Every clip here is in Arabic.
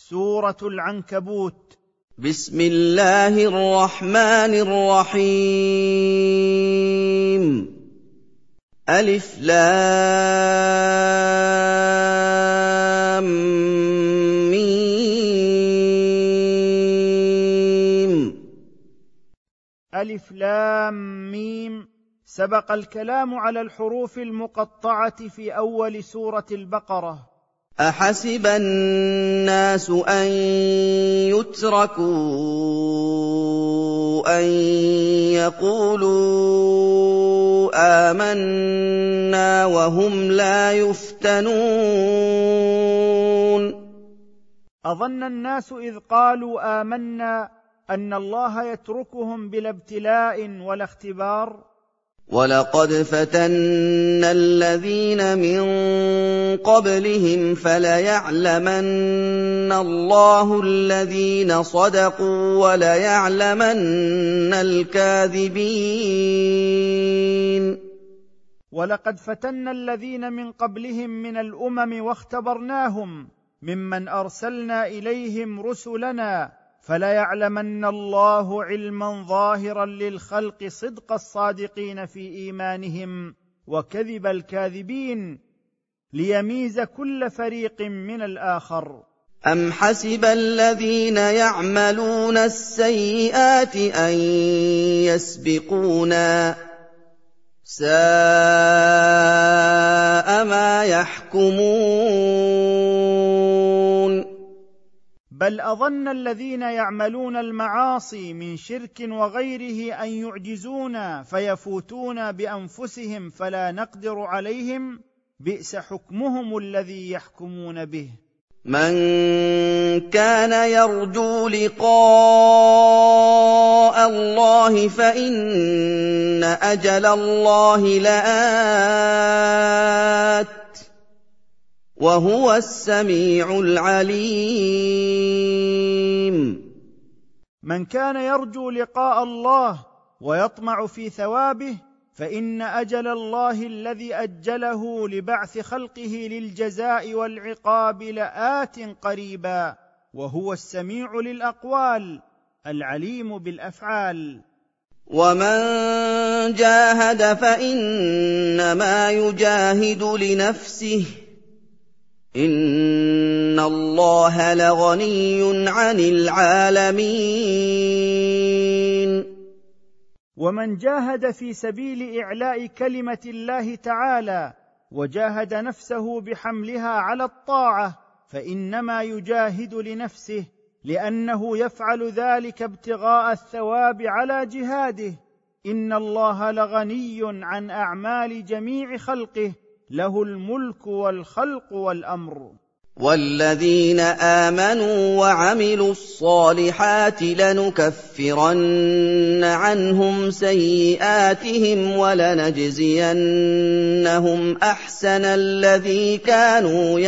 سورة العنكبوت. بسم الله الرحمن الرحيم. ألف لام ميم. ألف لام ميم. سبق الكلام على الحروف المقطعة في أول سورة البقرة. أحسب الناس أن يتركوا أن يقولوا آمنا وهم لا يفتنون. أظن الناس إذ قالوا آمنا أن الله يتركهم بلا ابتلاء ولا اختبار. وَلَقَدْ فَتَنَّا الَّذِينَ مِن قَبْلِهِمْ فَلَيَعْلَمَنَّ اللَّهُ الَّذِينَ صَدَقُوا وَلَيَعْلَمَنَّ الْكَاذِبِينَ. ولقد فتنا الذين من قبلهم من الأمم واختبرناهم ممن أرسلنا إليهم رسلنا فليعلمن الله علما ظاهرا للخلق صدق الصادقين في إيمانهم وكذب الكاذبين ليميز كل فريق من الآخر. أَمْ حَسِبَ الَّذِينَ يَعْمَلُونَ السَّيِّئَاتِ أَن يَسْبِقُونَا ۚ سَاءَ مَا يَحْكُمُونَ. بل أظن الذين يعملون المعاصي من شرك وغيره أن يعجزونا فيفوتون بأنفسهم فلا نقدر عليهم، بئس حكمهم الذي يحكمون به. من كان يرجو لقاء الله فإن أجل الله لآت وهو السميع العليم. من كان يرجو لقاء الله ويطمع في ثوابه فإن أجل الله الذي أجله لبعث خلقه للجزاء والعقاب لآت قريبا وهو السميع للأقوال العليم بالأفعال. ومن جاهد فإنما يجاهد لنفسه إن الله لغني عن العالمين. ومن جاهد في سبيل إعلاء كلمة الله تعالى وجاهد نفسه بحملها على الطاعة فإنما يجاهد لنفسه لأنه يفعل ذلك ابتغاء الثواب على جهاده. إن الله لغني عن أعمال جميع خلقه له الملك والخلق والأمر. والذين آمنوا وعملوا الصالحات لنكفرن عنهم سيئاتهم ولنجزينهم أحسن الذي كانوا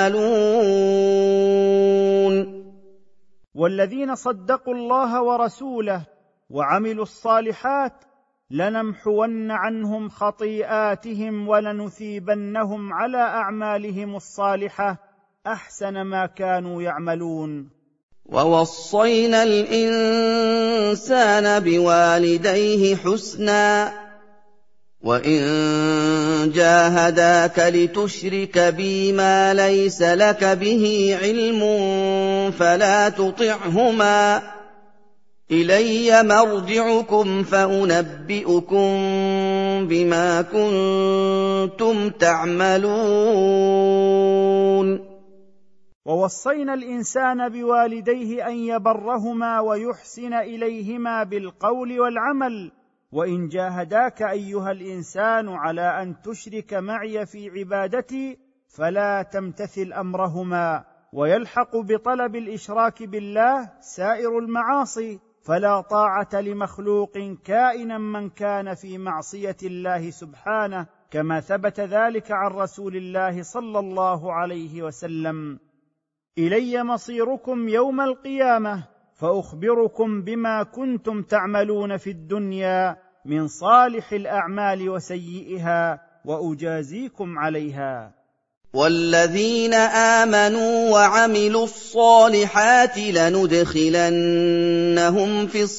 يعملون. والذين صدقوا الله ورسوله وعملوا الصالحات لنمحون عنهم خطيئاتهم ولنثيبنهم على أعمالهم الصالحة أحسن ما كانوا يعملون. ووصينا الإنسان بوالديه حسنا وإن جاهداك لتشرك بي ما ليس لك به علم فلا تطعهما إلي مرجعكم فأنبئكم بما كنتم تعملون. ووصينا الإنسان بوالديه أن يبرهما ويحسن إليهما بالقول والعمل وإن جاهداك أيها الإنسان على أن تشرك معي في عبادتي فلا تمتثل أمرهما. ويلحق بطلب الإشراك بالله سائر المعاصي فلا طاعة لمخلوق كائنا من كان في معصية الله سبحانه كما ثبت ذلك عن رسول الله صلى الله عليه وسلم. إلي مصيركم يوم القيامة فأخبركم بما كنتم تعملون في الدنيا من صالح الأعمال وسيئها وأجازيكم عليها. وَالَّذِينَ آمَنُوا وَعَمِلُوا الصَّالِحَاتِ لَنُدْخِلَنَّهُمْ فِي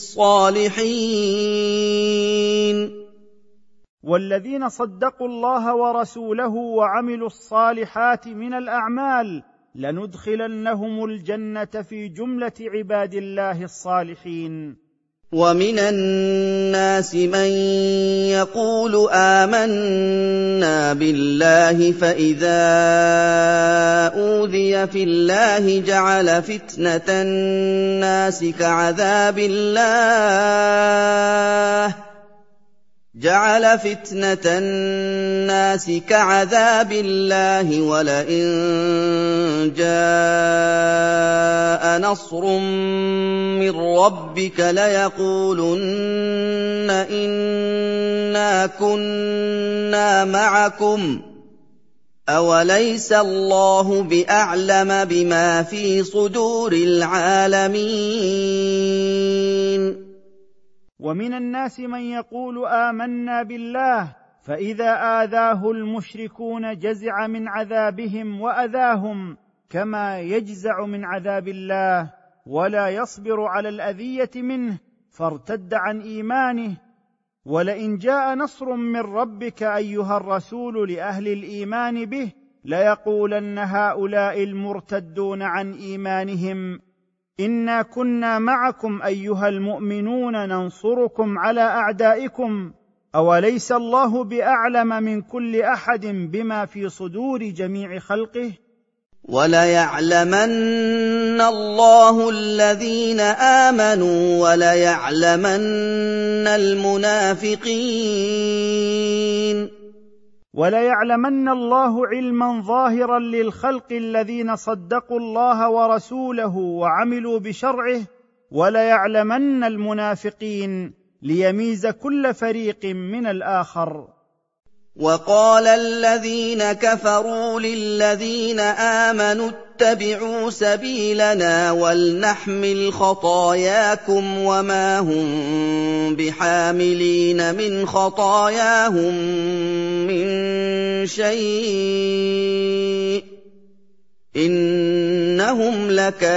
الصَّالِحِينَ. والذين صدقوا الله ورسوله وعملوا الصالحات من الأعمال لندخلنهم الجنة في جملة عباد الله الصالحين. وَمِنَ النَّاسِ مَن يَقُولُ آمَنَّا بِاللَّهِ فَإِذَا أُوذِيَ فِي اللَّهِ جَعَلَ فِتْنَةَ النَّاسِ كَعَذَابِ اللَّهِ وَلَئِن جَاءَ نَصْرٌ مِّن رَّبِّكَ لَيَقُولُنَّ إِنَّا كُنَّا مَعَكُمْ ۚ أَوَلَيْسَ اللَّهُ بِأَعْلَمَ بِمَا فِي صُدُورِ الْعَالَمِينَ. ومن الناس من يقول آمنا بالله فإذا آذاه المشركون جزع من عذابهم وأذاهم كما يجزع من عذاب الله، ولا يصبر على الأذية منه فارتد عن إيمانه. ولئن جاء نصر من ربك أيها الرسول لأهل الإيمان به ليقولن هؤلاء المرتدون عن إيمانهم إنا كنا معكم أيها المؤمنون ننصركم على أعدائكم، أوليس الله بأعلم من كل أحد بما في صدور جميع خلقه؟ وَلَيَعْلَمَنَّ اللَّهُ الَّذِينَ آمَنُوا وَلَيَعْلَمَنَّ الْمُنَافِقِينَ. وليعلمن الله علما ظاهرا للخلق الذين صدقوا الله ورسوله وعملوا بشرعه، وليعلمن المنافقين ليميز كل فريق من الآخر. وَقَالَ الَّذِينَ كَفَرُوا لِلَّذِينَ آمَنُوا اتَّبِعُوا سَبِيلَنَا وَلْنَحْمِلْ خَطَايَاكُمْ وَمَا هُم بِحَامِلِينَ مِنْ خَطَايَاهُم مِّن شَيْءٍ إِنَّهُمْ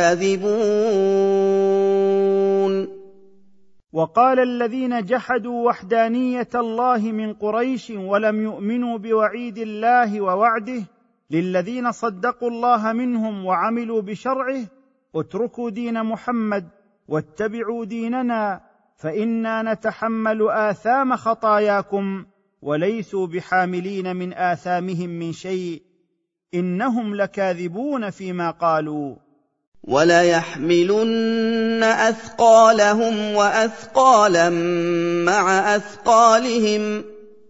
لَكَاذِبُونَ. وقال الذين جحدوا وحدانية الله من قريش ولم يؤمنوا بوعيد الله ووعده للذين صدقوا الله منهم وعملوا بشرعه اتركوا دين محمد واتبعوا ديننا فإنا نتحمل آثام خطاياكم وليسوا بحاملين من آثامهم من شيء إنهم لكاذبون فيما قالوا. وَلَيَحْمِلُنَّ أَثْقَالَهُمْ وَأَثْقَالًا مَّعَ أَثْقَالِهِمْ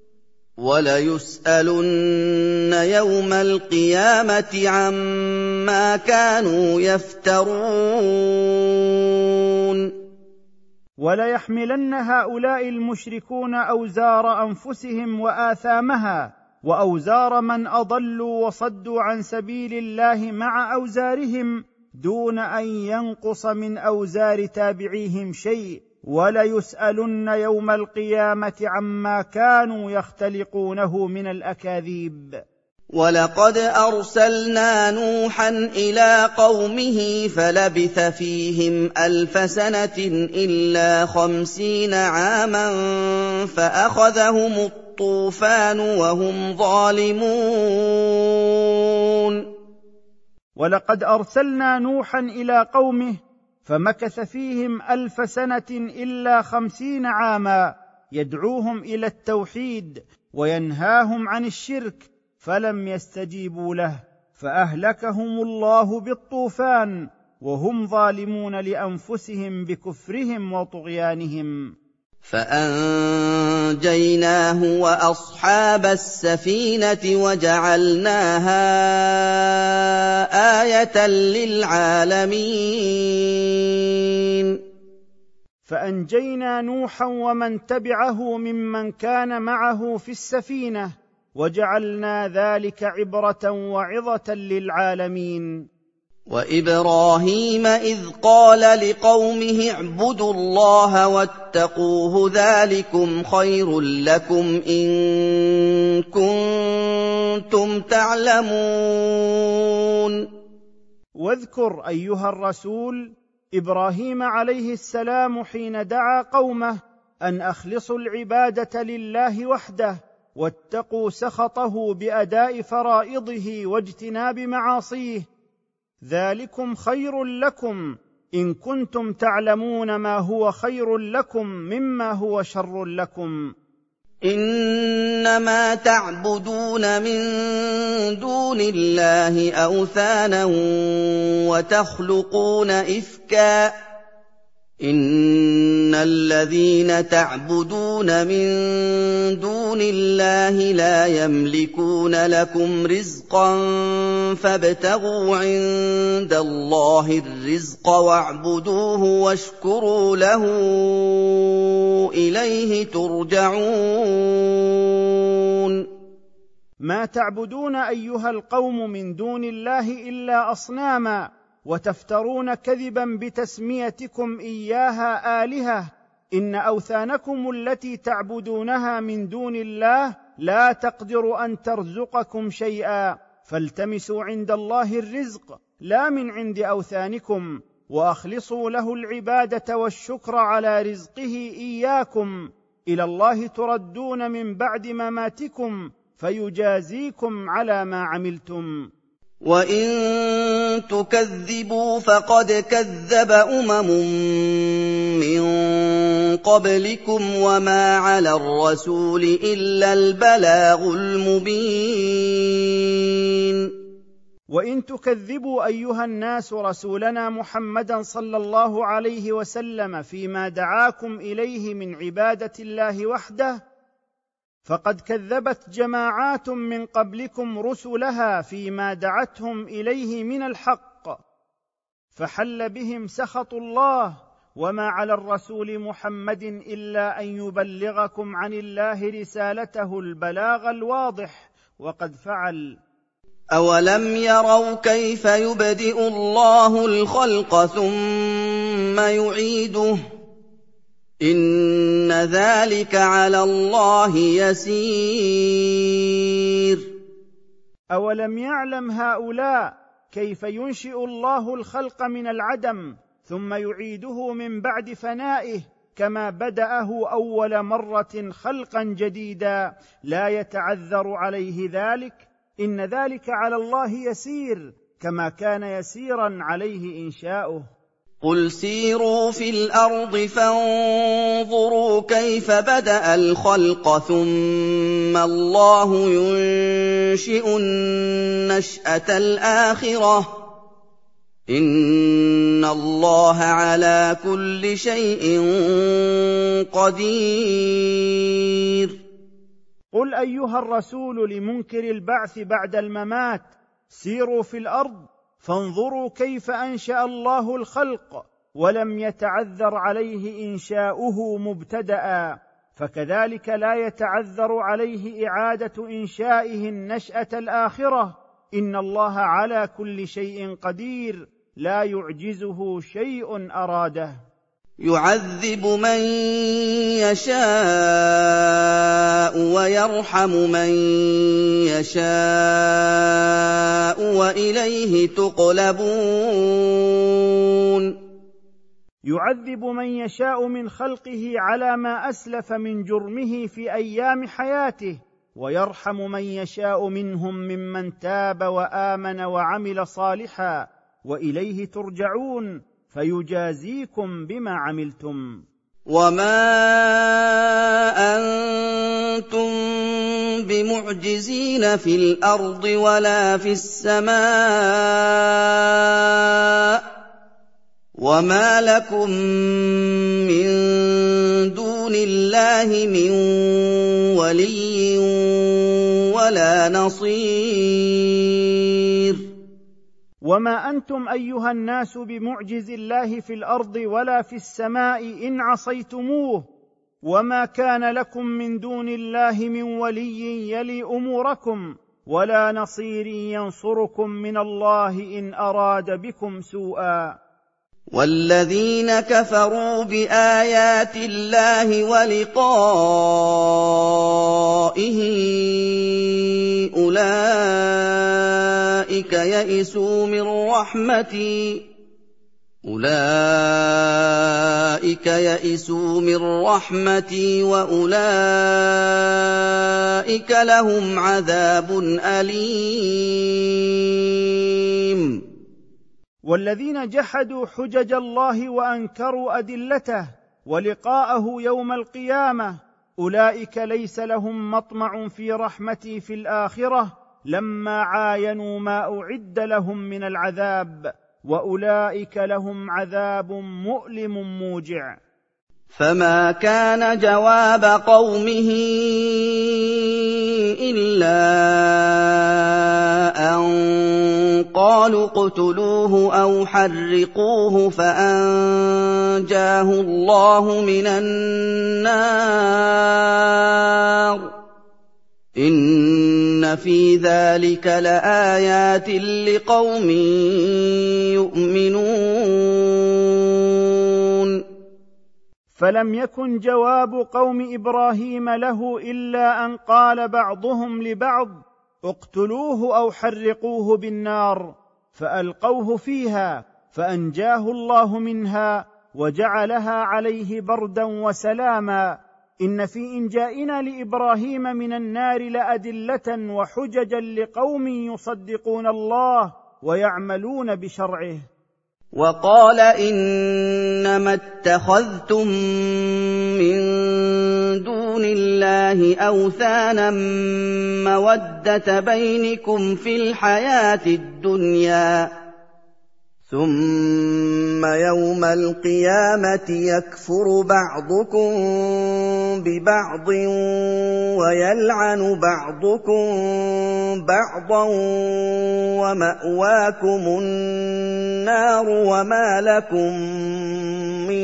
وَلَيُسْأَلُنَّ يَوْمَ الْقِيَامَةِ عَمَّا كَانُوا يَفْتَرُونَ. وليحملن هؤلاء المشركون أوزار أنفسهم وآثامها وأوزار من أضلوا وصدوا عن سبيل الله مع أوزارهم دون أن ينقص من أوزار تابعيهم شيء، وليسألن يوم القيامة عما كانوا يختلقونه من الأكاذيب. وَلَقَدْ أَرْسَلْنَا نُوحًا إِلَىٰ قَوْمِهِ فَلَبِثَ فِيهِمْ أَلْفَ سَنَةٍ إِلَّا 50 عَامًا فَأَخَذَهُمُ الطُّوفَانُ وَهُمْ ظَالِمُونَ. ولقد أرسلنا نوحا إلى قومه فمكث فيهم 1000 سنة إلا 50 عاما يدعوهم إلى التوحيد وينهاهم عن الشرك فلم يستجيبوا له فأهلكهم الله بالطوفان وهم ظالمون لأنفسهم بكفرهم وطغيانهم. فأنجيناه وأصحاب السفينة وجعلناها آية للعالمين. فأنجينا نوحا ومن تبعه ممن كان معه في السفينة وجعلنا ذلك عبرة وعظة للعالمين. وإبراهيم إذ قال لقومه اعبدوا الله واتقوه ذلكم خير لكم إن كنتم تعلمون. واذكر أيها الرسول إبراهيم عليه السلام حين دعا قومه أن أخلصوا العبادة لله وحده واتقوا سخطه بأداء فرائضه واجتناب معاصيه، ذلكم خير لكم إن كنتم تعلمون ما هو خير لكم مما هو شر لكم. إنما تعبدون من دون الله أوثانا وتخلقون إفكا إن الذين تعبدون من دون الله لا يملكون لكم رزقا فابتغوا عند الله الرزق واعبدوه واشكروا له إليه ترجعون. ما تعبدون أيها القوم من دون الله إلا أصناما، وتفترون كذبا بتسميتكم إياها آلهة. إن أوثانكم التي تعبدونها من دون الله لا تقدر أن ترزقكم شيئا، فالتمسوا عند الله الرزق لا من عند أوثانكم، وأخلصوا له العبادة والشكر على رزقه إياكم. إلى الله تردون من بعد مماتكم فيجازيكم على ما عملتم. وإن تكذبوا فقد كذب من قبلكم وما على الرسول إلا البلاغ المبين. وإن تكذبوا أيها الناس رسولنا محمدا صلى الله عليه وسلم فيما دعاكم إليه من عبادة الله وحده، فقد كذبت جماعات من قبلكم رسلها فيما دعتهم إليه من الحق، فحل بهم سخط الله، وما على الرسول محمد إلا أن يبلغكم عن الله رسالته البلاغ الواضح، وقد فعل. أولم يروا كيف يبدئ الله الخلق ثم يعيده إن ذلك على الله يسير. أولم يعلم هؤلاء كيف ينشئ الله الخلق من العدم ثم يعيده من بعد فنائه كما بدأه أول مرة خلقا جديدا، لا يتعذر عليه ذلك؟ إن ذلك على الله يسير كما كان يسيرا عليه إنشاؤه. قل سيروا في الأرض فانظروا كيف بدأ الخلق ثم الله ينشئ النشأة الآخرة إن الله على كل شيء قدير. قل أيها الرسول لمنكر البعث بعد الممات: سيروا في الأرض فانظروا كيف أنشأ الله الخلق ولم يتعذر عليه إنشاؤه مبتدأ، فكذلك لا يتعذر عليه إعادة إنشائه النشأة الآخرة. إن الله على كل شيء قدير لا يعجزه شيء أراده. يعذب من يشاء ويرحم من يشاء وإليه تقلبون. يعذب من يشاء من خلقه على ما أسلف من جرمه في أيام حياته، ويرحم من يشاء منهم ممن تاب وآمن وعمل صالحا، وإليه ترجعون فيجازيكم بما عملتم. وما أنتم بمعجزين في الأرض ولا في السماء وما لكم من دون الله من ولي ولا نصير. وما أنتم أيها الناس بمعجز الله في الأرض ولا في السماء إن عصيتموه، وما كان لكم من دون الله من ولي يلي أموركم ولا نصير ينصركم من الله إن أراد بكم سوءا. وَالَّذِينَ كَفَرُوا بِآيَاتِ اللَّهِ وَلِقَائِهِ أُولَٰئِكَ يَئِسُوا مِن رَّحْمَتِي وَأُولَٰئِكَ لَهُمْ عَذَابٌ أَلِيمٌ. والذين جحدوا حجج الله وأنكروا أدلته ولقاءه يوم القيامة أولئك ليس لهم مطمع في رحمتي في الآخرة لما عاينوا ما أعد لهم من العذاب، وأولئك لهم عذاب مؤلم موجع. فما كان جواب قومه إلا أن قالوا اقتلوه أو حرقوه فأنجاه الله من النار. إن في ذلك لآيات لقوم يؤمنون. فلم يكن جواب قوم إبراهيم له إلا أن قال بعضهم لبعض اقتلوه أو حرقوه بالنار، فألقوه فيها فأنجاه الله منها وجعلها عليه بردا وسلاما. إن في إنجائنا لإبراهيم من النار لأدلة وحججا لقوم يصدقون الله ويعملون بشرعه. وقال إنما اتخذتم من دون الله أوثانا مودة بينكم في الحياة الدنيا، ثم يوم القيامة يكفر بعضكم ببعض ويلعن بعضكم بعضا ومأواكم النار وما لكم من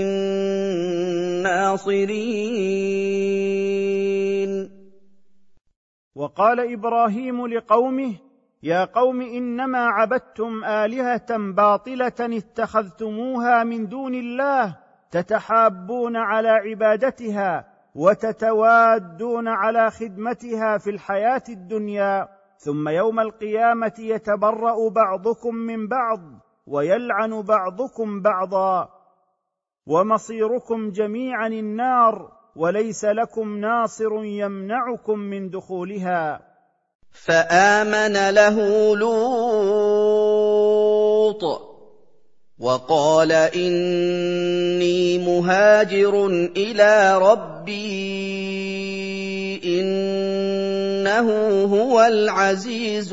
ناصرين. وقال إبراهيم لقومه يا قوم إنما عبدتم آلهة باطلة اتخذتموها من دون الله تتحابون على عبادتها وتتوادون على خدمتها في الحياة الدنيا، ثم يوم القيامة يتبرأ بعضكم من بعض ويلعن بعضكم بعضا، ومصيركم جميعا النار وليس لكم ناصر يمنعكم من دخولها. فآمن له لوط وقال إني مهاجر إلى ربي إنه هو العزيز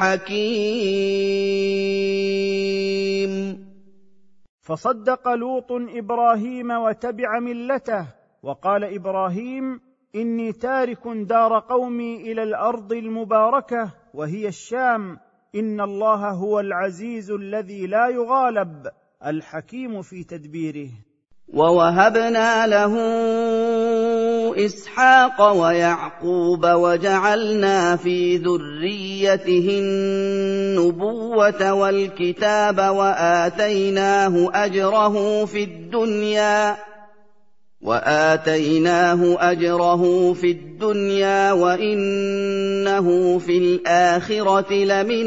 الحكيم. فصدق لوط إبراهيم وتبع ملته، وقال إبراهيم إني تارك دار قومي إلى الأرض المباركة وهي الشام، إن الله هو العزيز الذي لا يغالب الحكيم في تدبيره. ووهبنا له إسحاق ويعقوب وجعلنا في ذريته النبوة والكتاب وآتيناه أجره في الدنيا وإنه في الآخرة لمن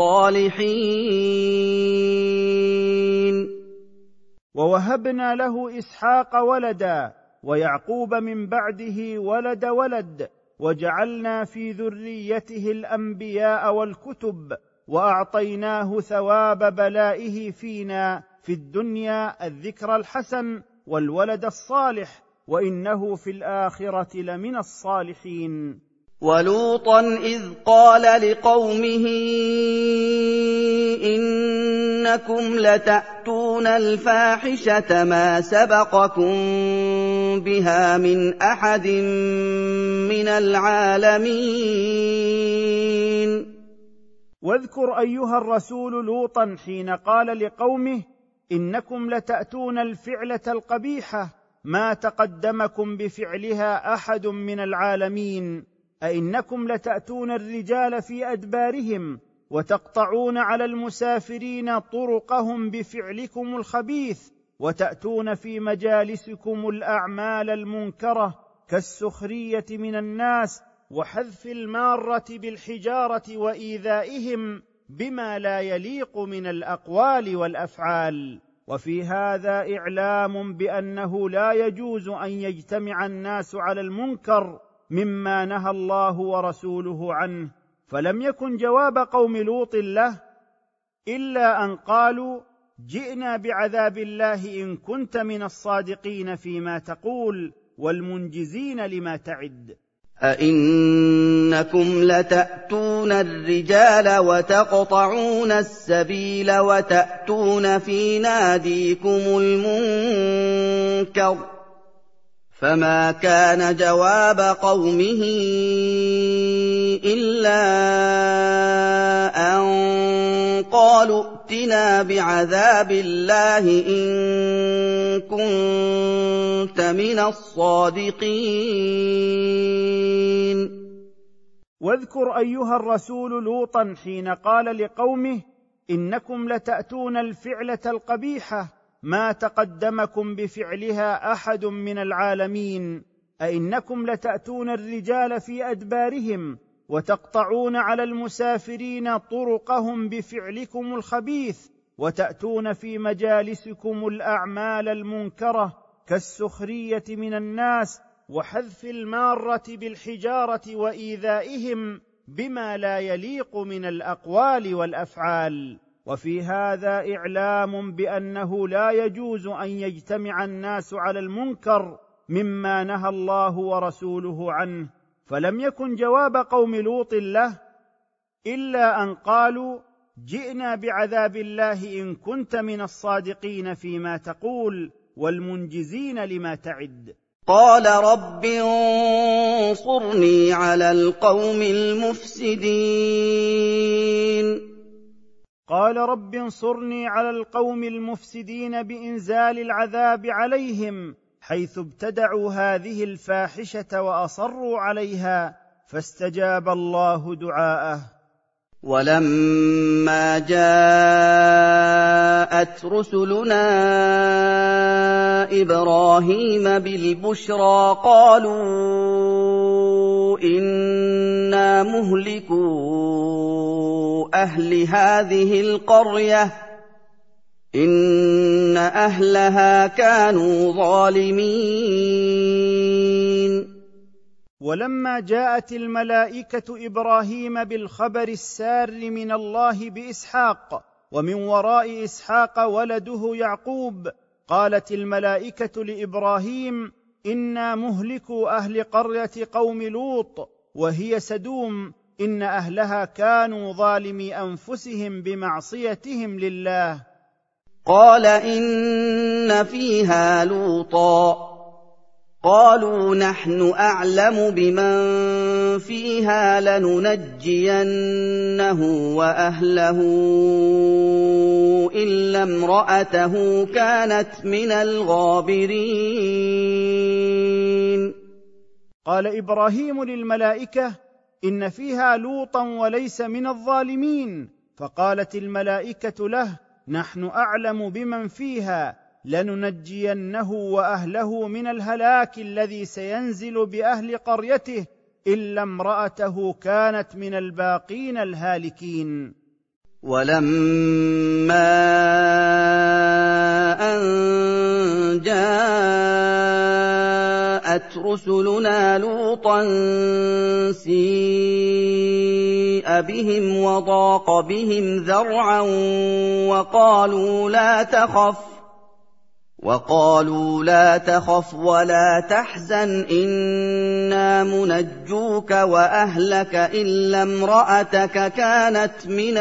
الصالحين. ووهبنا له إسحاق ولدا ويعقوب من بعده ولد، وجعلنا في ذريته الأنبياء والكتب، وأعطيناه ثواب بلائه فينا في الدنيا الذكر الحسن والولد الصالح، وإنه في الآخرة لمن الصالحين. ولوطا إذ قال لقومه إنكم لتأتون الفاحشة ما سبقكم بها من أحد من العالمين. واذكر أيها الرسول لوطا حين قال لقومه إنكم لتأتون الفعلة القبيحة ما تقدمكم بفعلها أحد من العالمين، أئنكم لتأتون الرجال في أدبارهم وتقطعون على المسافرين طرقهم بفعلكم الخبيث، وتأتون في مجالسكم الأعمال المنكرة كالسخرية من الناس وحذف المارة بالحجارة وإيذائهم بما لا يليق من الأقوال والأفعال. وفي هذا إعلام بأنه لا يجوز أن يجتمع الناس على المنكر مما نهى الله ورسوله عنه. فلم يكن جواب قوم لوط له إلا أن قالوا: جئنا بعذاب الله إن كنت من الصادقين فيما تقول والمنجزين لما تعد. أئنكم لتأتون الرجال وتقطعون السبيل وتأتون في ناديكم المنكر. فما كان جواب قومه إلا أن قالوا ائتنا بعذاب الله إن كنت من الصادقين. واذكر أيها الرسول لوطا حين قال لقومه: إنكم لتأتون الفعلة القبيحة ما تقدمكم بفعلها أحد من العالمين. أئنكم لتأتون الرجال في أدبارهم وتقطعون على المسافرين طرقهم بفعلكم الخبيث، وتأتون في مجالسكم الأعمال المنكرة كالسخرية من الناس وحذف المارة بالحجارة وإيذائهم بما لا يليق من الأقوال والأفعال. وفي هذا إعلام بأنه لا يجوز أن يجتمع الناس على المنكر مما نهى الله ورسوله عنه. فلم يكن جواب قوم لوط له إلا أن قالوا: جئنا بعذاب الله إن كنت من الصادقين فيما تقول والمنجزين لما تعد. قال رب انصرني على القوم المفسدين. قال رب انصرني على القوم المفسدين بإنزال العذاب عليهم حيث ابتدعوا هذه الفاحشة وأصروا عليها، فاستجاب الله دعاءه. ولما جاءت رسلنا إبراهيم بالبشرى قالوا إنا مهلكو أهل هذه القرية إن أهلها كانوا ظالمين. ولما جاءت الملائكة إبراهيم بالخبر السار من الله بإسحاق ومن وراء إسحاق ولده يعقوب، قالت الملائكة لإبراهيم: إنا مهلكو أهل قرية قوم لوط وهي سدوم، إن أهلها كانوا ظالمي أنفسهم بمعصيتهم لله. قال إن فيها لوطا قالوا نحن أعلم بمن فيها لننجينه وأهله إلا امرأته كانت من الغابرين. قال إبراهيم للملائكة: إن فيها لوطا وليس من الظالمين. فقالت الملائكة له: نحن أعلم بمن فيها لننجينه وأهله من الهلاك الذي سينزل بأهل قريته إلا امرأته كانت من الباقين الهالكين. ولما أن جاءت رسلنا لوطا سيء بهم وضاق بهم ذرعا وقالوا لا تخف ولا تحزن إنا منجوك وأهلك إلا امرأتك كانت من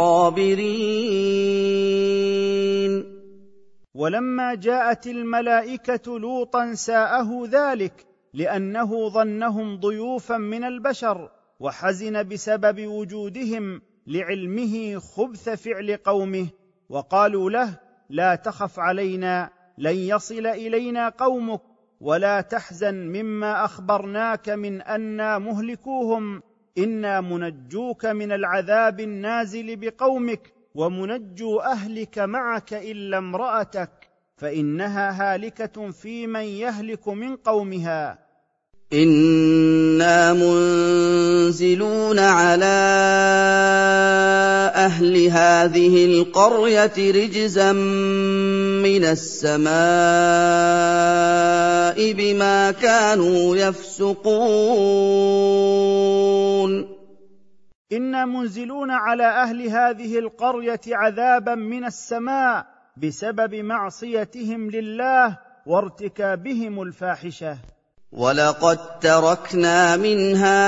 الغابرين. ولما جاءت الملائكة لوطا ساءه ذلك، لأنه ظنهم ضيوفا من البشر، وحزن بسبب وجودهم لعلمه خبث فعل قومه. وقالوا له: لا تخف علينا، لن يصل إلينا قومك، ولا تحزن مما أخبرناك من أننا مهلكوهم، إنا منجوك من العذاب النازل بقومك ومنجو أهلك معك إلا امرأتك فإنها هالكة في من يهلك من قومها. إنا منزلون على أهل هذه القرية رجزا من السماء بما كانوا يفسقون. إنا منزلون على أهل هذه القرية عذابا من السماء بسبب معصيتهم لله وارتكابهم الفاحشة. ولقد تركنا منها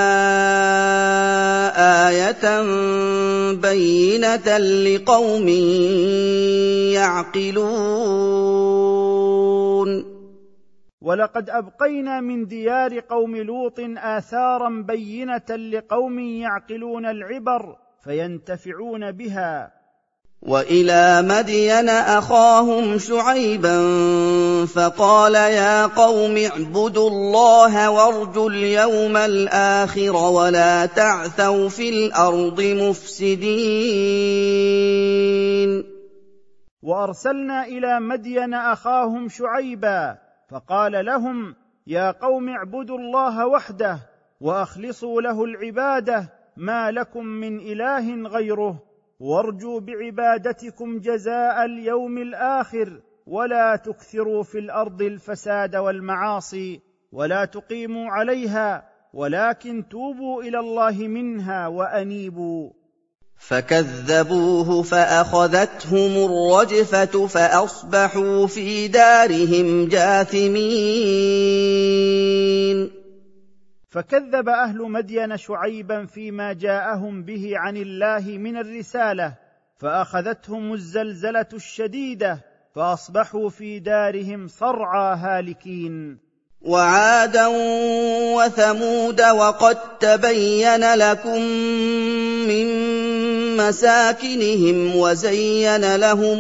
آية بينة لقوم يعقلون. ولقد أبقينا من ديار قوم لوط آثارا بينة لقوم يعقلون العبر فينتفعون بها. وإلى مدين أخاهم شعيبا فقال يا قوم اعبدوا الله وارجوا اليوم الآخر ولا تعثوا في الأرض مفسدين. وأرسلنا إلى مدين أخاهم شعيبا فقال لهم يا قوم اعبدوا الله وحده وأخلصوا له العبادة ما لكم من إله غيره وارجوا بعبادتكم جزاء اليوم الآخر ولا تكثروا في الأرض الفساد والمعاصي ولا تقيموا عليها ولكن توبوا إلى الله منها وأنيبوا. فكذبوه فأخذتهم الرجفة فأصبحوا في دارهم جاثمين. فكذب أهل مدين شعيبا فيما جاءهم به عن الله من الرسالة فأخذتهم الزلزلة الشديدة فأصبحوا في دارهم صرعى هالكين. وعادا وثمود وقد تبين لكم من مساكنهم وزين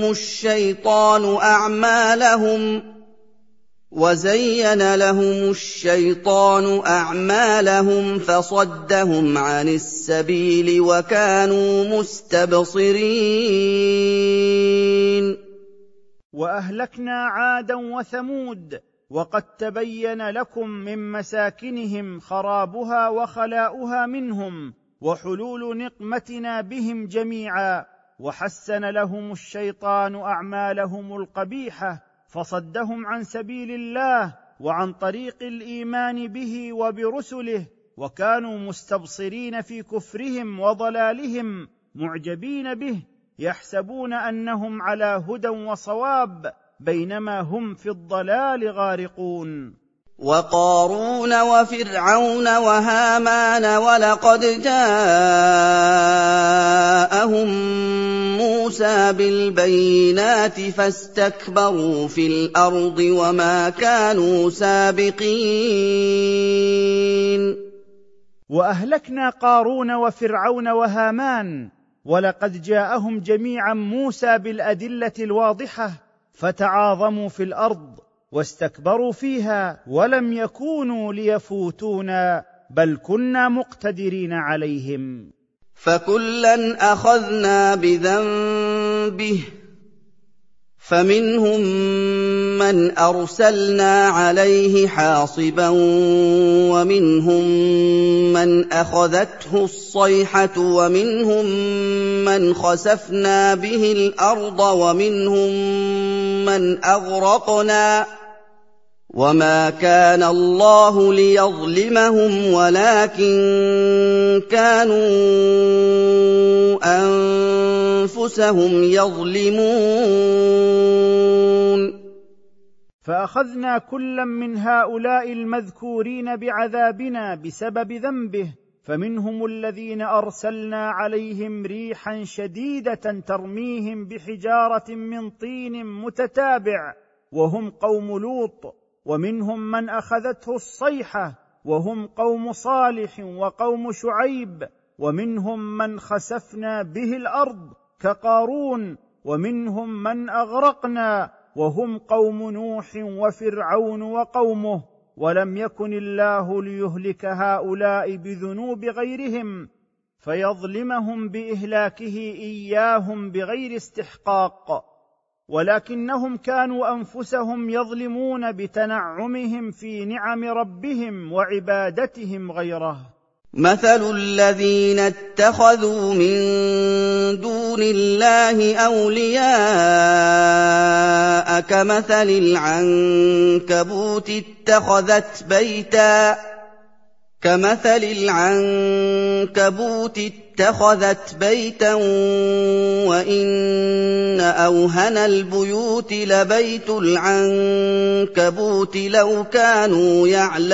لهم الشيطان أعمالهم فصدهم عن السبيل وكانوا مستبصرين. وأهلكنا عادا وثمود وقد تبين لكم من مساكنهم خرابها وخلاؤها منهم وحلول نقمتنا بهم جميعا وحسن لهم الشيطان أعمالهم القبيحة فصدهم عن سبيل الله وعن طريق الإيمان به وبرسله وكانوا مستبصرين في كفرهم وضلالهم معجبين به يحسبون أنهم على هدى وصواب بينما هم في الضلال غارقون. وقارون وفرعون وهامان ولقد جاءهم موسى بالبينات فاستكبروا في الأرض وما كانوا سابقين. وأهلكنا قارون وفرعون وهامان ولقد جاءهم جميعا موسى بالأدلة الواضحة فتعاظموا في الأرض واستكبروا فيها ولم يكونوا ليفوتونا بل كنا مقتدرين عليهم. فكلا أخذنا بذنبه فمنهم من أرسلنا عليه حاصبا ومنهم من أخذته الصيحة ومنهم من خسفنا به الأرض ومنهم من أغرقنا وما كان الله ليظلمهم ولكن كانوا أنفسهم يظلمون. فأخذنا كلا من هؤلاء المذكورين بعذابنا بسبب ذنبه فمنهم الذين أرسلنا عليهم ريحا شديدة ترميهم بحجارة من طين متتابع وهم قوم لوط ومنهم من أخذته الصيحة وهم قوم صالح وقوم شعيب ومنهم من خسفنا به الأرض كقارون ومنهم من أغرقنا وهم قوم نوح وفرعون وقومه ولم يكن الله ليهلك هؤلاء بذنوب غيرهم فيظلمهم باهلاكه اياهم بغير استحقاق، ولكنهم كانوا انفسهم يظلمون بتنعمهم في نعم ربهم وعبادتهم غيره. مثل الذين اتخذوا من دون الله أولياء كمثل العنكبوت اتخذت بيتا وإن أوهن البيوت لبيت العنكبوت لو كانوا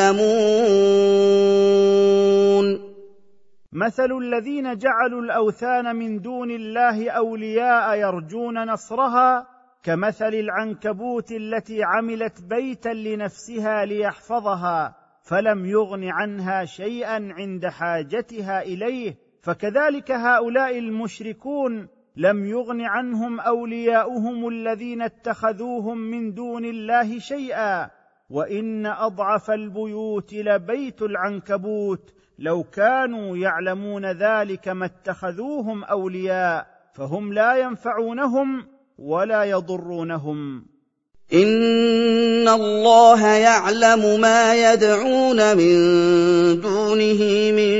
يعلمون. مثل الذين جعلوا الأوثان من دون الله أولياء يرجون نصرها كمثل العنكبوت التي عملت بيتا لنفسها ليحفظها فلم يغن عنها شيئا عند حاجتها إليه، فكذلك هؤلاء المشركون لم يغن عنهم أولياؤهم الذين اتخذوهم من دون الله شيئا، وإن أضعف البيوت لبيت العنكبوت لو كانوا يعلمون ذلك ما اتخذوهم أولياء، فهم لا ينفعونهم ولا يضرونهم. إن الله يعلم ما يدعون من دونه من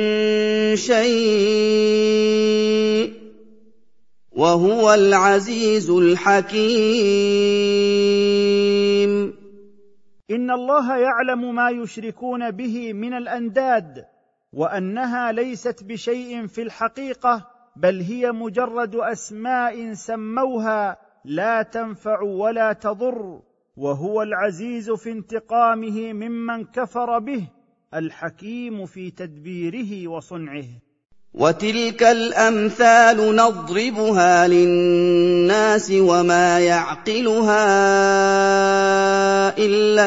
شيء وهو العزيز الحكيم. إن الله يعلم ما يشركون به من الأنداد، وأنها ليست بشيء في الحقيقة، بل هي مجرد أسماء سموها لا تنفع ولا تضر، وهو العزيز في انتقامه ممن كفر به، الحكيم في تدبيره وصنعه. وتلك الأمثال نضربها للناس وما يعقلها إلا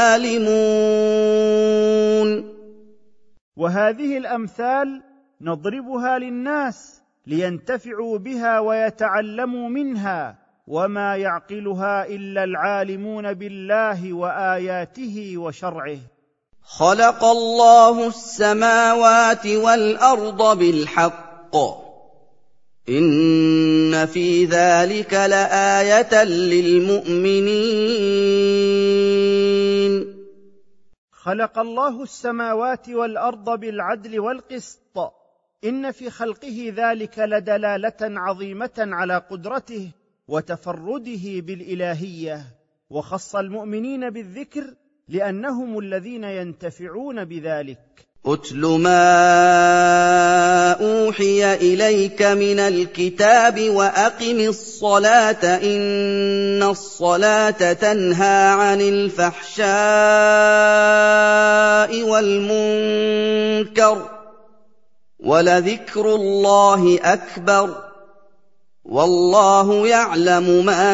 العالمون. وهذه الأمثال نضربها للناس لينتفعوا بها ويتعلموا منها، وما يعقلها إلا العالمون بالله وآياته وشرعه. خلق الله السماوات والأرض بالحق إن في ذلك لآية للمؤمنين. خلق الله السماوات والأرض بالعدل والقسط إن في خلقه ذلك لدلالة عظيمة على قدرته وتفرده بالإلهية، وخص المؤمنين بالذكر لأنهم الذين ينتفعون بذلك. أتل ما أوحي إليك من الكتاب وأقم الصلاة إن الصلاة تنهى عن الفحشاء والمنكر ولذكر الله أكبر والله يعلم ما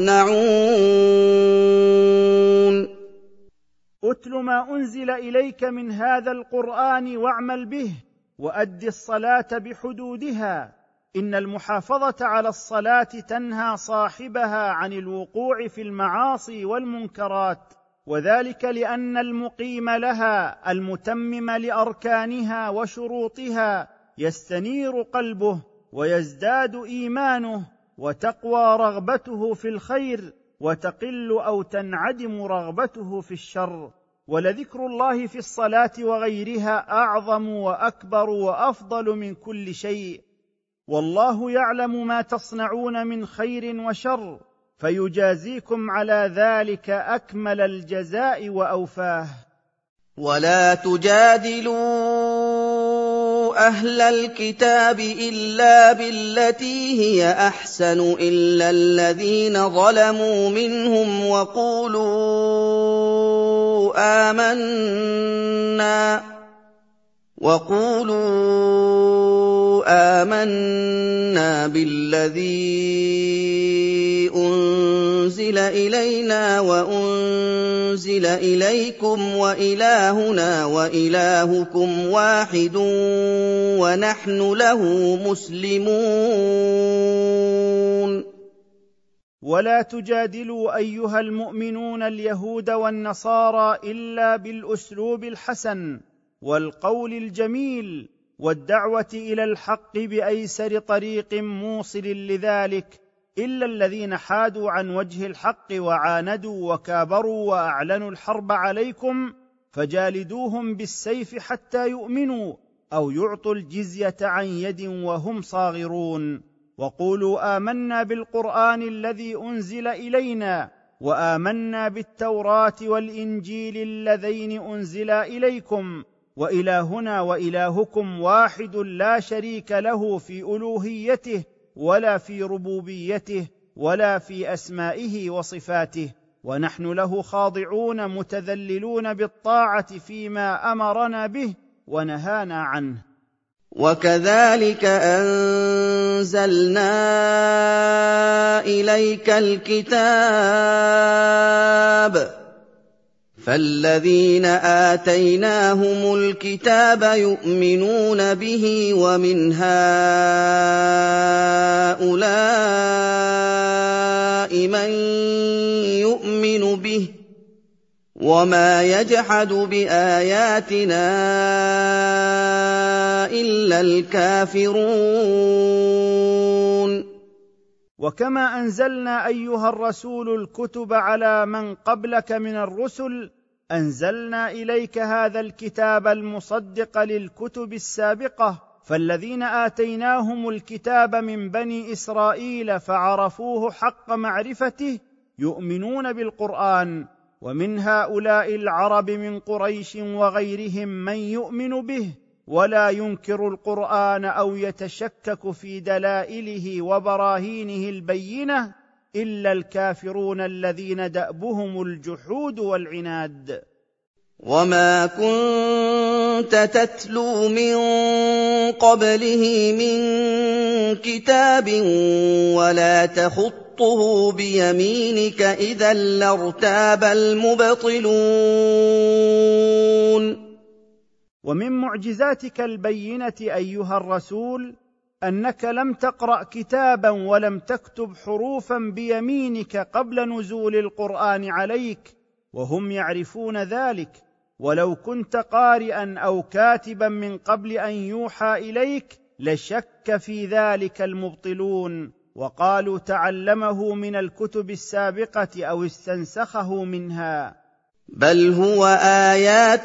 تصنعون. أتل ما أنزل إليك من هذا القرآن واعمل به، وأد الصلاة بحدودها. إن المحافظة على الصلاة تنهى صاحبها عن الوقوع في المعاصي والمنكرات، وذلك لأن المقيم لها المتمم لأركانها وشروطها يستنير قلبه ويزداد إيمانه وتقوى رغبته في الخير وتقل أو تنعدم رغبته في الشر. ولذكر الله في الصلاة وغيرها أعظم وأكبر وأفضل من كل شيء، والله يعلم ما تصنعون من خير وشر فيجازيكم على ذلك أكمل الجزاء وأوفاه. ولا تجادلوا أهل الكتاب إلا بالتي هي أحسن إلا الذين ظلموا منهم وقولوا آمنا بالذي أنزل إلينا وأنزل إليكم وإلهنا وإلهكم واحد ونحن له مسلمون. ولا تجادلوا ايها المؤمنون اليهود والنصارى الا بالاسلوب الحسن والقول الجميل والدعوه الى الحق بايسر طريق موصل لذلك، الا الذين حادوا عن وجه الحق وعاندوا وكابروا واعلنوا الحرب عليكم فجالدوهم بالسيف حتى يؤمنوا او يعطوا الجزيه عن يد وهم صاغرون. وقولوا آمنا بالقرآن الذي أنزل إلينا وآمنا بالتوراة والإنجيل اللذين أنزلا إليكم وإلهنا وإلهكم واحد لا شريك له في ألوهيته ولا في ربوبيته ولا في أسمائه وصفاته، ونحن له خاضعون متذللون بالطاعة فيما أمرنا به ونهانا عنه. وكذلك أنزلنا إليك الكتاب فالذين آتيناهم الكتاب يؤمنون به ومن هؤلاء من يؤمن به وما يجحد بآياتنا إلا الكافرون. وكما أنزلنا أيها الرسول الكتب على من قبلك من الرسل، أنزلنا إليك هذا الكتاب المصدق للكتب السابقة، فالذين آتيناهم الكتاب من بني إسرائيل فعرفوه حق معرفته يؤمنون بالقرآن، ومن هؤلاء العرب من قريش وغيرهم من يؤمن به ولا ينكر القرآن أو يتشكك في دلائله وبراهينه البينة إلا الكافرون الذين دأبهم الجحود والعناد. وما كنت تتلو من قبله من كتاب ولا تخطه بيمينك إذا لارتاب المبطلون. ومن معجزاتك البينة أيها الرسول أنك لم تقرأ كتابا ولم تكتب حروفا بيمينك قبل نزول القرآن عليك، وهم يعرفون ذلك، ولو كنت قارئا أو كاتبا من قبل أن يوحى إليك لشك في ذلك المبطلون، وقالوا تعلمه من الكتب السابقة أو استنسخه منها. بل هو آيات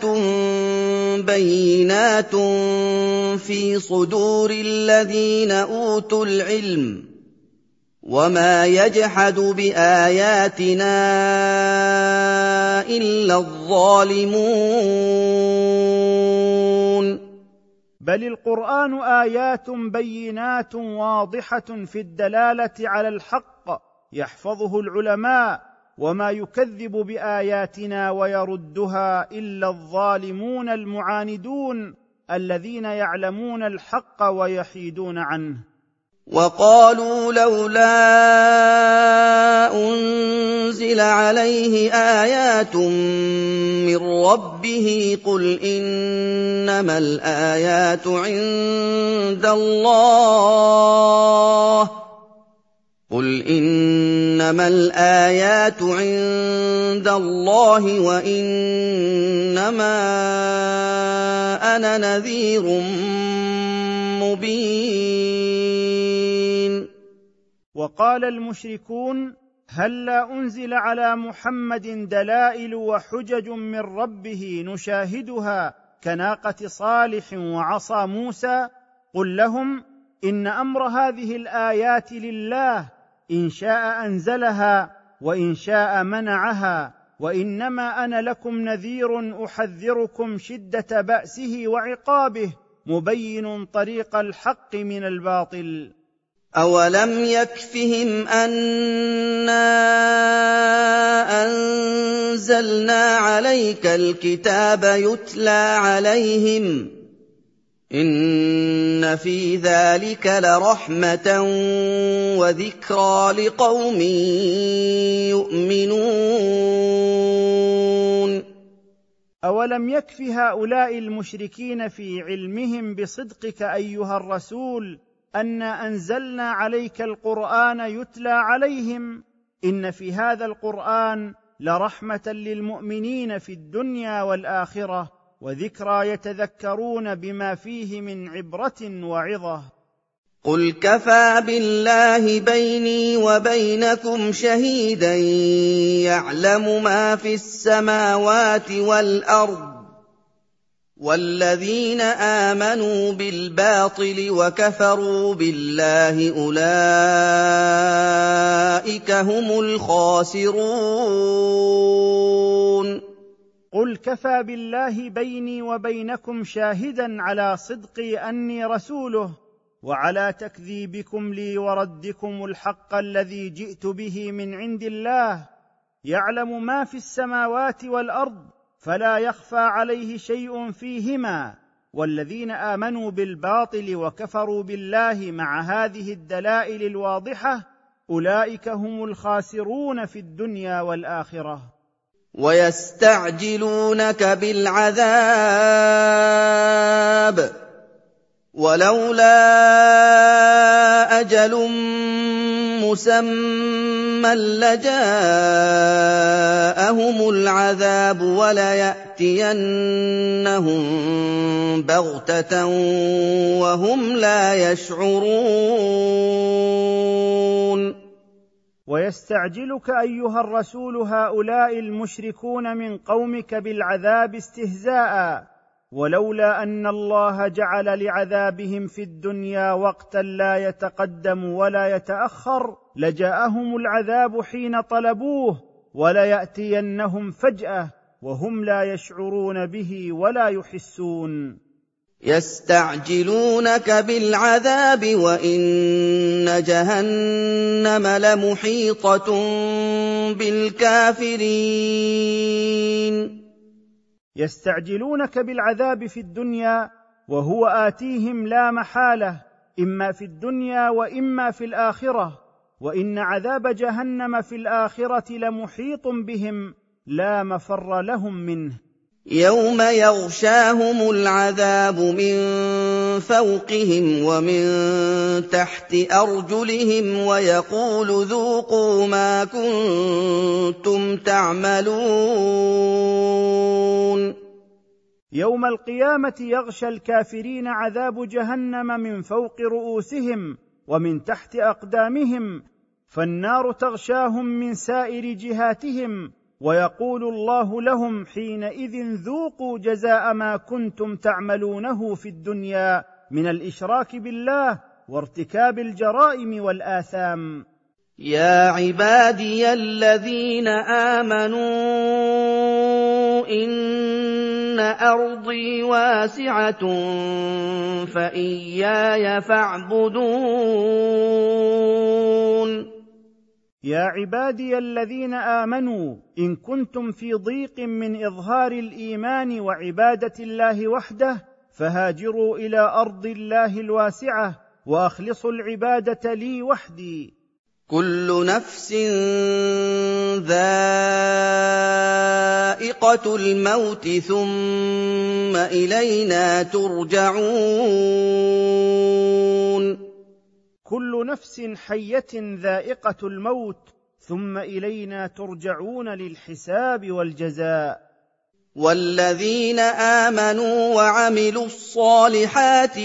بينات في صدور الذين أوتوا العلم وما يجحد بآياتنا إلا الظالمون. بل القرآن آيات بينات واضحة في الدلالة على الحق يحفظه العلماء، وما يكذب بآياتنا ويردها إلا الظالمون المعاندون الذين يعلمون الحق ويحيدون عنه. وقالوا لولا أنزل عليه آيات من ربه قل إنما الآيات عند الله وإنما أنا نذير مبين. وقال المشركون هلا أنزل على محمد دلائل وحجج من ربه نشاهدها كناقة صالح وعصا موسى؟ قل لهم إن أمر هذه الآيات لله، إن شاء أنزلها وإن شاء منعها، وإنما أنا لكم نذير أحذركم شدة بأسه وعقابه مبين طريق الحق من الباطل. أولم يكفهم أنا أنزلنا عليك الكتاب يتلى عليهم إن في ذلك لرحمة وذكرى لقوم يؤمنون. أولم يكف هؤلاء المشركين في علمهم بصدقك أيها الرسول أن أنزلنا عليك القرآن يتلى عليهم إن في هذا القرآن لرحمة للمؤمنين في الدنيا والآخرة، وذكرى يتذكرون بما فيه من عبرة وعظة. قل كفى بالله بيني وبينكم شهيدا يعلم ما في السماوات والأرض، والذين آمنوا بالباطل وكفروا بالله أولئك هم الخاسرون. قل كفى بالله بيني وبينكم شاهدا على صدقي أني رسوله، وعلى تكذيبكم لي وردكم الحق الذي جئت به من عند الله. يعلم ما في السماوات والأرض فلا يخفى عليه شيء فيهما، والذين آمنوا بالباطل وكفروا بالله مع هذه الدلائل الواضحة أولئك هم الخاسرون في الدنيا والآخرة. ويستعجلونك بالعذاب ولولا أجل مسمى لجاءهم العذاب وليأتينهم بغتة وهم لا يشعرون. ويستعجلك أيها الرسول هؤلاء المشركون من قومك بالعذاب استهزاء، ولولا أن الله جعل لعذابهم في الدنيا وقتا لا يتقدم ولا يتأخر لجاءهم العذاب حين طلبوه، وليأتينهم فجأة وهم لا يشعرون به ولا يحسون. يستعجلونك بالعذاب وإن جهنم لمحيطة بالكافرين. يستعجلونك بالعذاب في الدنيا وهو آتيهم لا محالة، إما في الدنيا وإما في الآخرة، وإن عذاب جهنم في الآخرة لمحيط بهم لا مفر لهم منه. يوم يغشاهم العذاب من فوقهم ومن تحت أرجلهم ويقول ذوقوا ما كنتم تعملون. يوم القيامة يغشى الكافرين عذاب جهنم من فوق رؤوسهم ومن تحت أقدامهم، فالنار تغشاهم من سائر جهاتهم، ويقول الله لهم حينئذ ذوقوا جزاء ما كنتم تعملونه في الدنيا من الإشراك بالله وارتكاب الجرائم والآثام. يا عبادي الذين آمنوا إن أرضي واسعة فإياي فاعبدون. يا عبادي الذين آمنوا إن كنتم في ضيق من إظهار الإيمان وعبادة الله وحده فهاجروا إلى أرض الله الواسعة وأخلصوا العبادة لي وحدي. كل نفس ذائقة الموت ثم إلينا ترجعون. كل نفس حية ذائقة الموت ثم إلينا ترجعون للحساب والجزاء. والذين آمنوا وعملوا الصالحات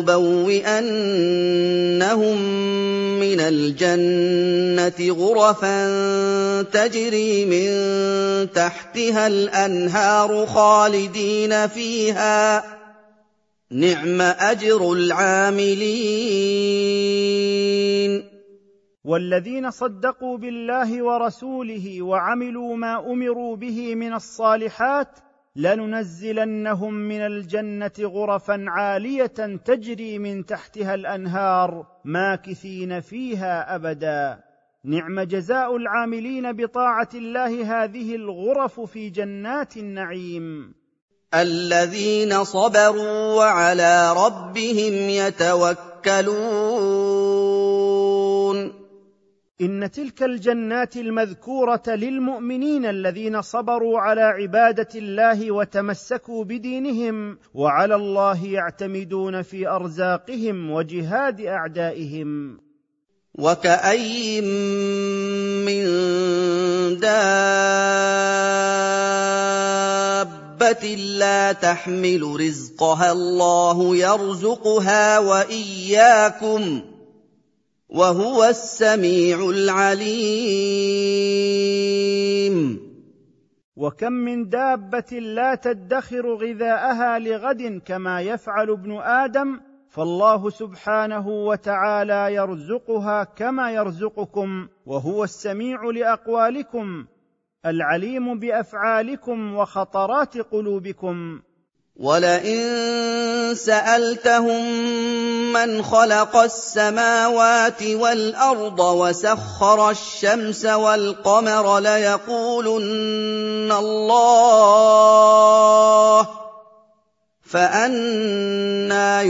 لنبوئنهم من الجنة غرفا تجري من تحتها الأنهار خالدين فيها نعم أجر العاملين. والذين صدقوا بالله ورسوله وعملوا ما أمروا به من الصالحات لننزلنهم من الجنة غرفا عالية تجري من تحتها الأنهار ماكثين فيها أبدا. نعم جزاء العاملين بطاعة الله هذه الغرف في جنات النعيم. الذين صبروا وعلى ربهم يتوكلون. إن تلك الجنات المذكورة للمؤمنين الذين صبروا على عبادة الله وتمسكوا بدينهم وعلى الله يعتمدون في أرزاقهم وجهاد أعدائهم. وَكَأَيِّن مِّن دَابَّةٍ لَّا تَحْمِلُ رِزْقَهَا اللَّهُ يَرْزُقُهَا وَإِيَّاكُمْ ۚ وَهُوَ السَّمِيعُ الْعَلِيمُ. وكم من دابة لا تدخر غذاءها لغد كما يفعل ابن آدم، فالله سبحانه وتعالى يرزقها كما يرزقكم، وهو السميع لأقوالكم العليم بأفعالكم وخطرات قلوبكم. وَلَئِن سَأَلْتَهُم مَّنْ خَلَقَ السَّمَاوَاتِ وَالْأَرْضَ وَسَخَّرَ الشَّمْسَ وَالْقَمَرَ لَيَقُولُنَّ اللَّهُ ۖ فَأَنَّىٰ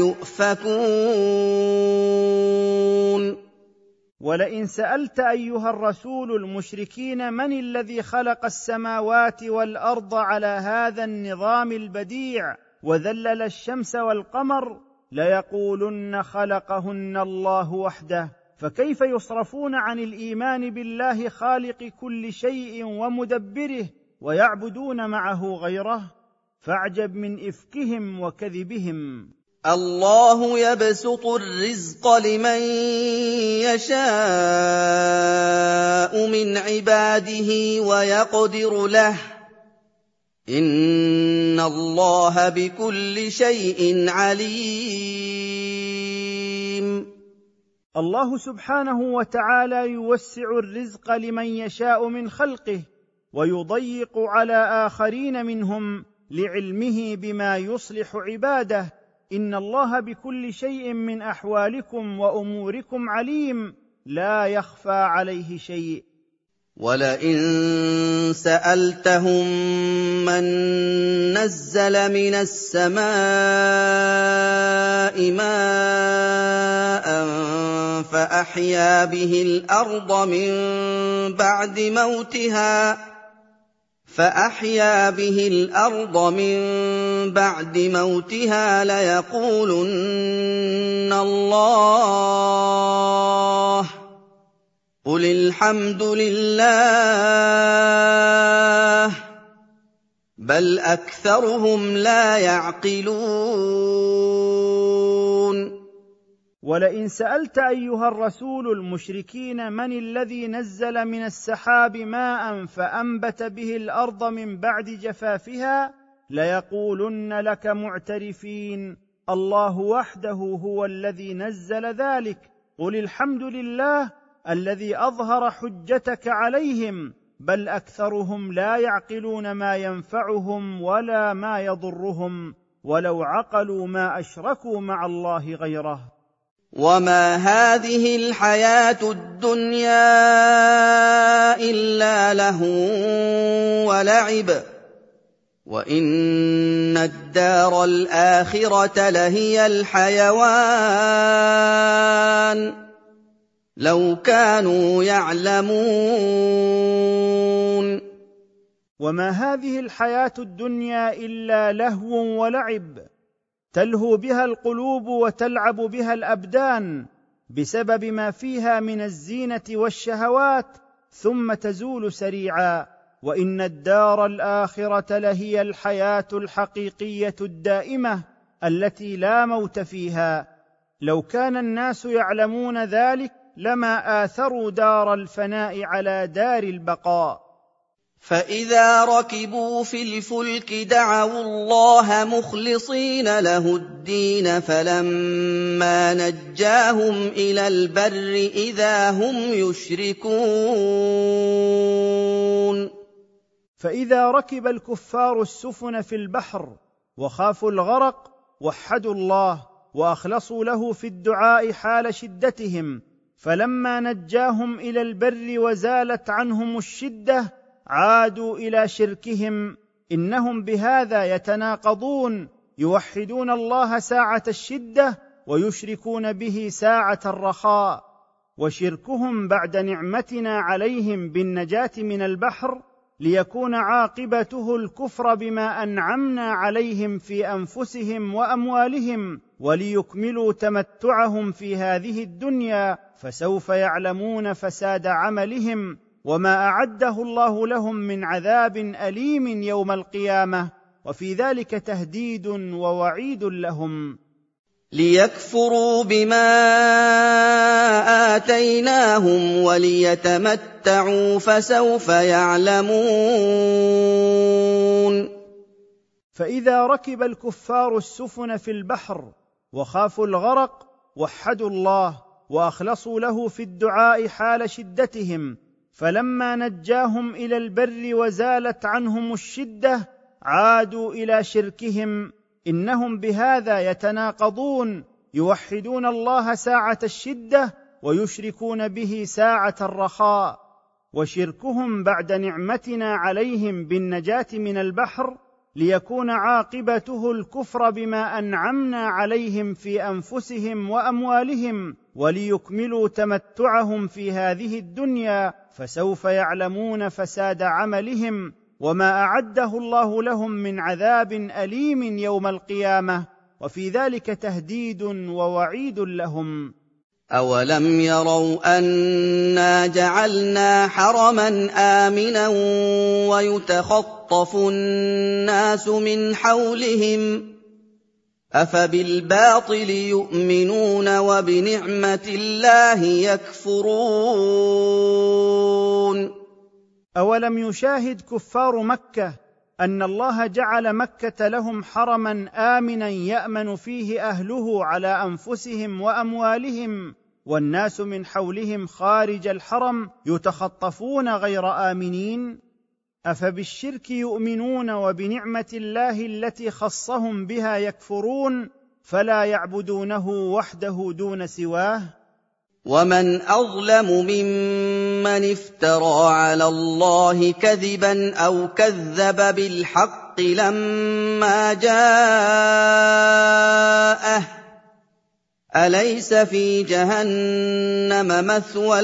يُؤْفَكُونَ. ولئن سألت أيها الرسول المشركين من الذي خلق السماوات والأرض على هذا النظام البديع وذلل الشمس والقمر، ليقولن خلقهن الله وحده، فكيف يصرفون عن الإيمان بالله خالق كل شيء ومدبره ويعبدون معه غيره؟ فاعجب من إفكهم وكذبهم. الله يبسط الرزق لمن يشاء من عباده ويقدر له، إن الله بكل شيء عليم. الله سبحانه وتعالى يوسع الرزق لمن يشاء من خلقه ويضيق على آخرين منهم لعلمه بما يصلح عباده. إن الله بكل شيء من أحوالكم وأموركم عليم، لا يخفى عليه شيء. وَلَئِن سَأَلْتَهُم مَّن نَّزَّلَ مِنَ السَّمَاءِ مَاءً فَأَحْيَا بِهِ الْأَرْضَ مِن بَعْدِ مَوْتِهَا لَيَقُولُنَّ اللَّهُ ۚ قُلِ الْحَمْدُ لِلَّهِ ۚ بَلْ أَكْثَرُهُمْ لَا يَعْقِلُونَ. ولئن سألت أيها الرسول المشركين من الذي نزل من السحاب ماء فأنبت به الأرض من بعد جفافها، ليقولن لك معترفين الله وحده هو الذي نزل ذلك، قل الحمد لله الذي أظهر حجتك عليهم، بل أكثرهم لا يعقلون ما ينفعهم ولا ما يضرهم، ولو عقلوا ما أشركوا مع الله غيره. وَمَا هَٰذِهِ الْحَيَاةُ الدُّنْيَا إِلَّا لَهْوٌ وَلَعِبٌ ۚ وَإِنَّ الدَّارَ الْآخِرَةَ لَهِيَ الْحَيَوَانُ ۚ لَوْ كَانُوا يَعْلَمُونَ. وما هذه الحياة الدنيا إلا لهو ولعب، تلهو بها القلوب وتلعب بها الأبدان بسبب ما فيها من الزينة والشهوات، ثم تزول سريعا. وإن الدار الآخرة لهي الحياة الحقيقية الدائمة التي لا موت فيها. لو كان الناس يعلمون ذلك لما آثروا دار الفناء على دار البقاء. فَإِذَا رَكِبُوا فِي الْفُلْكِ دَعَوُا اللَّهَ مُخْلِصِينَ لَهُ الدِّينَ فَلَمَّا نَجَّاهُمْ إِلَى الْبَرِّ إِذَا هُمْ يُشْرِكُونَ. فإذا ركب الكفار السفن في البحر وخافوا الغرق وحدوا الله وأخلصوا له في الدعاء حال شدتهم، فلما نجاهم إلى البر وزالت عنهم الشدة عادوا إلى شركهم. إنهم بهذا يتناقضون، يوحدون الله ساعة الشدة ويشركون به ساعة الرخاء. وشركهم بعد نعمتنا عليهم بالنجاة من البحر ليكون عاقبته الكفر بما أنعمنا عليهم في أنفسهم وأموالهم، وليكملوا تمتعهم في هذه الدنيا فسوف يعلمون فساد عملهم وما اعده الله لهم من عذاب اليم يوم القيامه، وفي ذلك تهديد ووعيد لهم. ليكفروا بما آتيناهم وليتمتعوا فسوف يعلمون. فإذا ركب الكفار السفن في البحر وخافوا الغرق وحدوا الله وأخلصوا له في الدعاء حال شدتهم، فلما نجاهم إلى البر وزالت عنهم الشدة عادوا إلى شركهم. إنهم بهذا يتناقضون، يوحدون الله ساعة الشدة ويشركون به ساعة الرخاء. وشركهم بعد نعمتنا عليهم بالنجاة من البحر ليكون عاقبته الكفر بما أنعمنا عليهم في أنفسهم وأموالهم، وليكملوا تمتعهم في هذه الدنيا، فسوف يعلمون فساد عملهم وما أعده الله لهم من عذاب أليم يوم القيامة، وفي ذلك تهديد ووعيد لهم. أولم يروا أنا جعلنا حرما آمنا ويتخطف الناس من حولهم أفبالباطل يؤمنون وبنعمة الله يكفرون. أولم يشاهد كفار مكة أن الله جعل مكة لهم حرما آمنا يأمن فيه أهله على أنفسهم وأموالهم، والناس من حولهم خارج الحرم يتخطفون غير آمنين؟ أفبالشرك يؤمنون وبنعمة الله التي خصهم بها يكفرون، فلا يعبدونه وحده دون سواه؟ ومن أظلم ممن افترى على الله كذبا أو كذب بالحق لما جاءه أليس في جهنم مثوى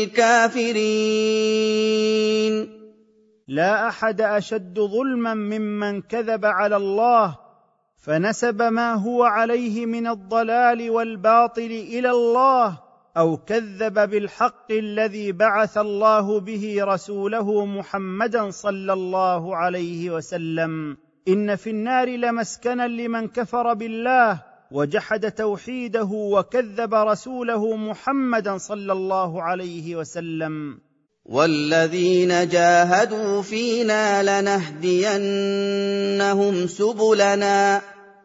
للكافرين. لا أحد أشد ظلما ممن كذب على الله فنسب ما هو عليه من الضلال والباطل إلى الله، أو كذب بالحق الذي بعث الله به رسوله محمدا صلى الله عليه وسلم. إن في النار لمسكنا لمن كفر بالله وجحد توحيده وكذب رسوله محمدا صلى الله عليه وسلم. والذين جاهدوا فينا لنهدينهم سبلنا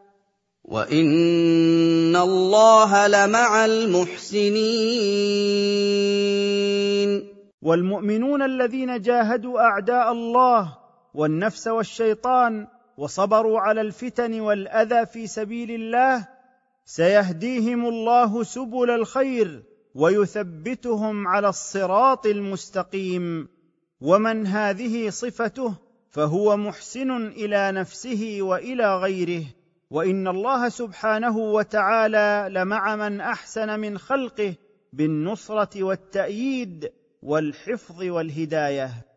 وإن الله لمع المحسنين. والمؤمنون الذين جاهدوا أعداء الله والنفس والشيطان وصبروا على الفتن والأذى في سبيل الله سيهديهم الله سبل الخير ويثبتهم على الصراط المستقيم. ومن هذه صفته فهو محسن إلى نفسه وإلى غيره، وإن الله سبحانه وتعالى لمع من أحسن من خلقه بالنصرة والتأييد والحفظ والهداية.